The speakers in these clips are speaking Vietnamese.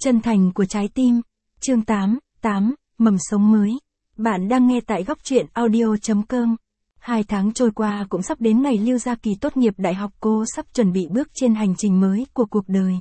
Chân thành của trái tim. Chương 8, mầm sống mới. Bạn đang nghe tại góc truyện audio.com. 2 tháng trôi qua cũng sắp đến ngày Lưu Gia Kỳ tốt nghiệp đại học, cô sắp chuẩn bị bước trên hành trình mới của cuộc đời.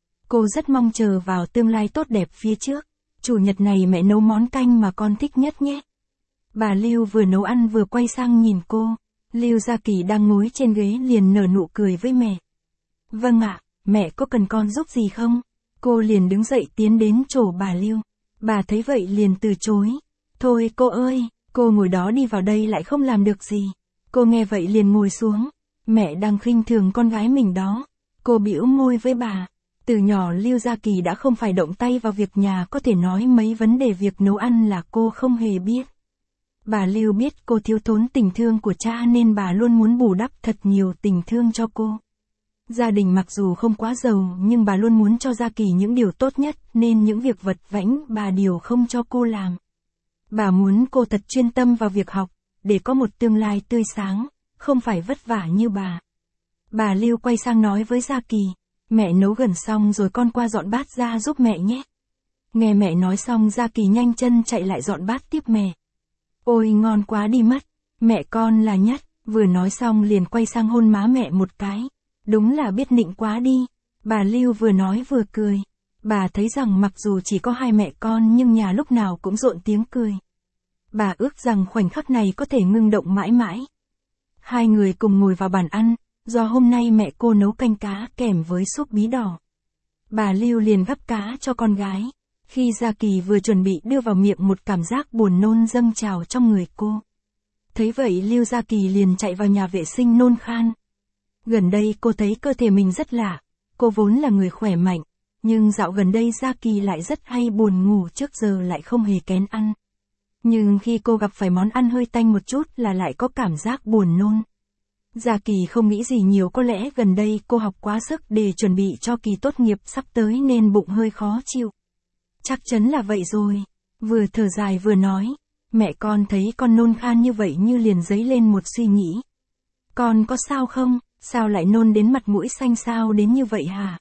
Cô rất mong chờ vào tương lai tốt đẹp phía trước. Chủ nhật này mẹ nấu món canh mà con thích nhất nhé. Bà Lưu vừa nấu ăn vừa quay sang nhìn cô. Lưu Gia Kỳ đang ngồi trên ghế liền nở nụ cười với mẹ. Vâng ạ, mẹ có cần con giúp gì không? Cô liền đứng dậy tiến đến chỗ bà Lưu. Bà thấy vậy liền từ chối. Thôi cô ơi, cô ngồi đó đi, vào đây lại không làm được gì. Cô nghe vậy liền ngồi xuống. Mẹ đang khinh thường con gái mình đó. Cô bĩu môi với bà. Từ nhỏ Lưu Gia Kỳ đã không phải động tay vào việc nhà, có thể nói mấy vấn đề việc nấu ăn là cô không hề biết. Bà Lưu biết cô thiếu thốn tình thương của cha nên bà luôn muốn bù đắp thật nhiều tình thương cho cô. Gia đình mặc dù không quá giàu nhưng bà luôn muốn cho Gia Kỳ những điều tốt nhất nên những việc vật vãnh bà đều không cho cô làm. Bà muốn cô thật chuyên tâm vào việc học, để có một tương lai tươi sáng, không phải vất vả như bà. Bà Lưu quay sang nói với Gia Kỳ, mẹ nấu gần xong rồi, con qua dọn bát ra giúp mẹ nhé. Nghe mẹ nói xong Gia Kỳ nhanh chân chạy lại dọn bát tiếp mẹ. Ôi ngon quá đi mất, mẹ con là nhất, vừa nói xong liền quay sang hôn má mẹ một cái. Đúng là biết nịnh quá đi. Bà Lưu vừa nói vừa cười. Bà thấy rằng mặc dù chỉ có hai mẹ con nhưng nhà lúc nào cũng rộn tiếng cười. Bà ước rằng khoảnh khắc này có thể ngưng động mãi mãi. Hai người cùng ngồi vào bàn ăn, do hôm nay mẹ cô nấu canh cá kèm với súp bí đỏ. Bà Lưu liền gắp cá cho con gái. Khi Gia Kỳ vừa chuẩn bị đưa vào miệng, một cảm giác buồn nôn dâng trào trong người cô. Thấy vậy Lưu Gia Kỳ liền chạy vào nhà vệ sinh nôn khan. Gần đây cô thấy cơ thể mình rất lạ. Cô vốn là người khỏe mạnh, nhưng dạo gần đây Gia Kỳ lại rất hay buồn ngủ, trước giờ lại không hề kén ăn. Nhưng khi cô gặp phải món ăn hơi tanh một chút là lại có cảm giác buồn nôn. Gia Kỳ không nghĩ gì nhiều, có lẽ gần đây cô học quá sức để chuẩn bị cho kỳ tốt nghiệp sắp tới nên bụng hơi khó chịu. Chắc chắn là vậy rồi. Vừa thở dài vừa nói, mẹ con thấy con nôn khan như vậy như liền dấy lên một suy nghĩ. Con có sao không? Sao lại nôn đến mặt mũi xanh xao đến như vậy hả?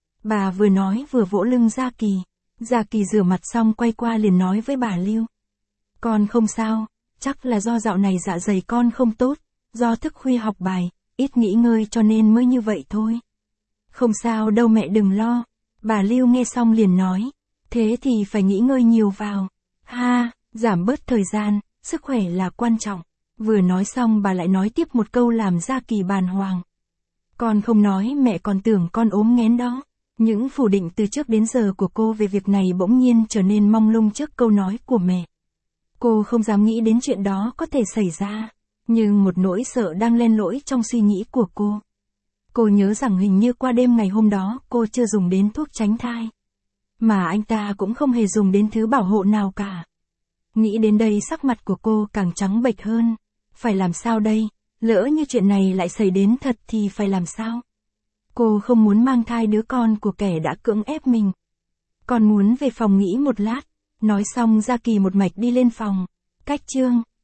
Bà vừa nói vừa vỗ lưng Gia Kỳ. Gia Kỳ rửa mặt xong quay qua liền nói với bà Lưu. Con không sao, chắc là do dạo này dạ dày con không tốt, do thức khuya học bài, ít nghỉ ngơi cho nên mới như vậy thôi. Không sao đâu mẹ, đừng lo. Bà Lưu nghe xong liền nói. Thế thì phải nghỉ ngơi nhiều vào. Ha, giảm bớt thời gian, sức khỏe là quan trọng. Vừa nói xong bà lại nói tiếp một câu làm Gia Kỳ bàng hoàng. Con không nói mẹ còn tưởng con ốm nghén đó. Những phủ định từ trước đến giờ của cô về việc này bỗng nhiên trở nên mông lung trước câu nói của mẹ. Cô không dám nghĩ đến chuyện đó có thể xảy ra, nhưng một nỗi sợ đang len lỏi trong suy nghĩ của cô. Cô nhớ rằng hình như qua đêm ngày hôm đó cô chưa dùng đến thuốc tránh thai. Mà anh ta cũng không hề dùng đến thứ bảo hộ nào cả. Nghĩ đến đây sắc mặt của cô càng trắng bệch hơn. Phải làm sao đây? Lỡ như chuyện này lại xảy đến thật thì phải làm sao? Cô không muốn mang thai đứa con của kẻ đã cưỡng ép mình. Con muốn về phòng nghỉ một lát. Nói xong Gia Kỳ một mạch đi lên phòng. Cách chương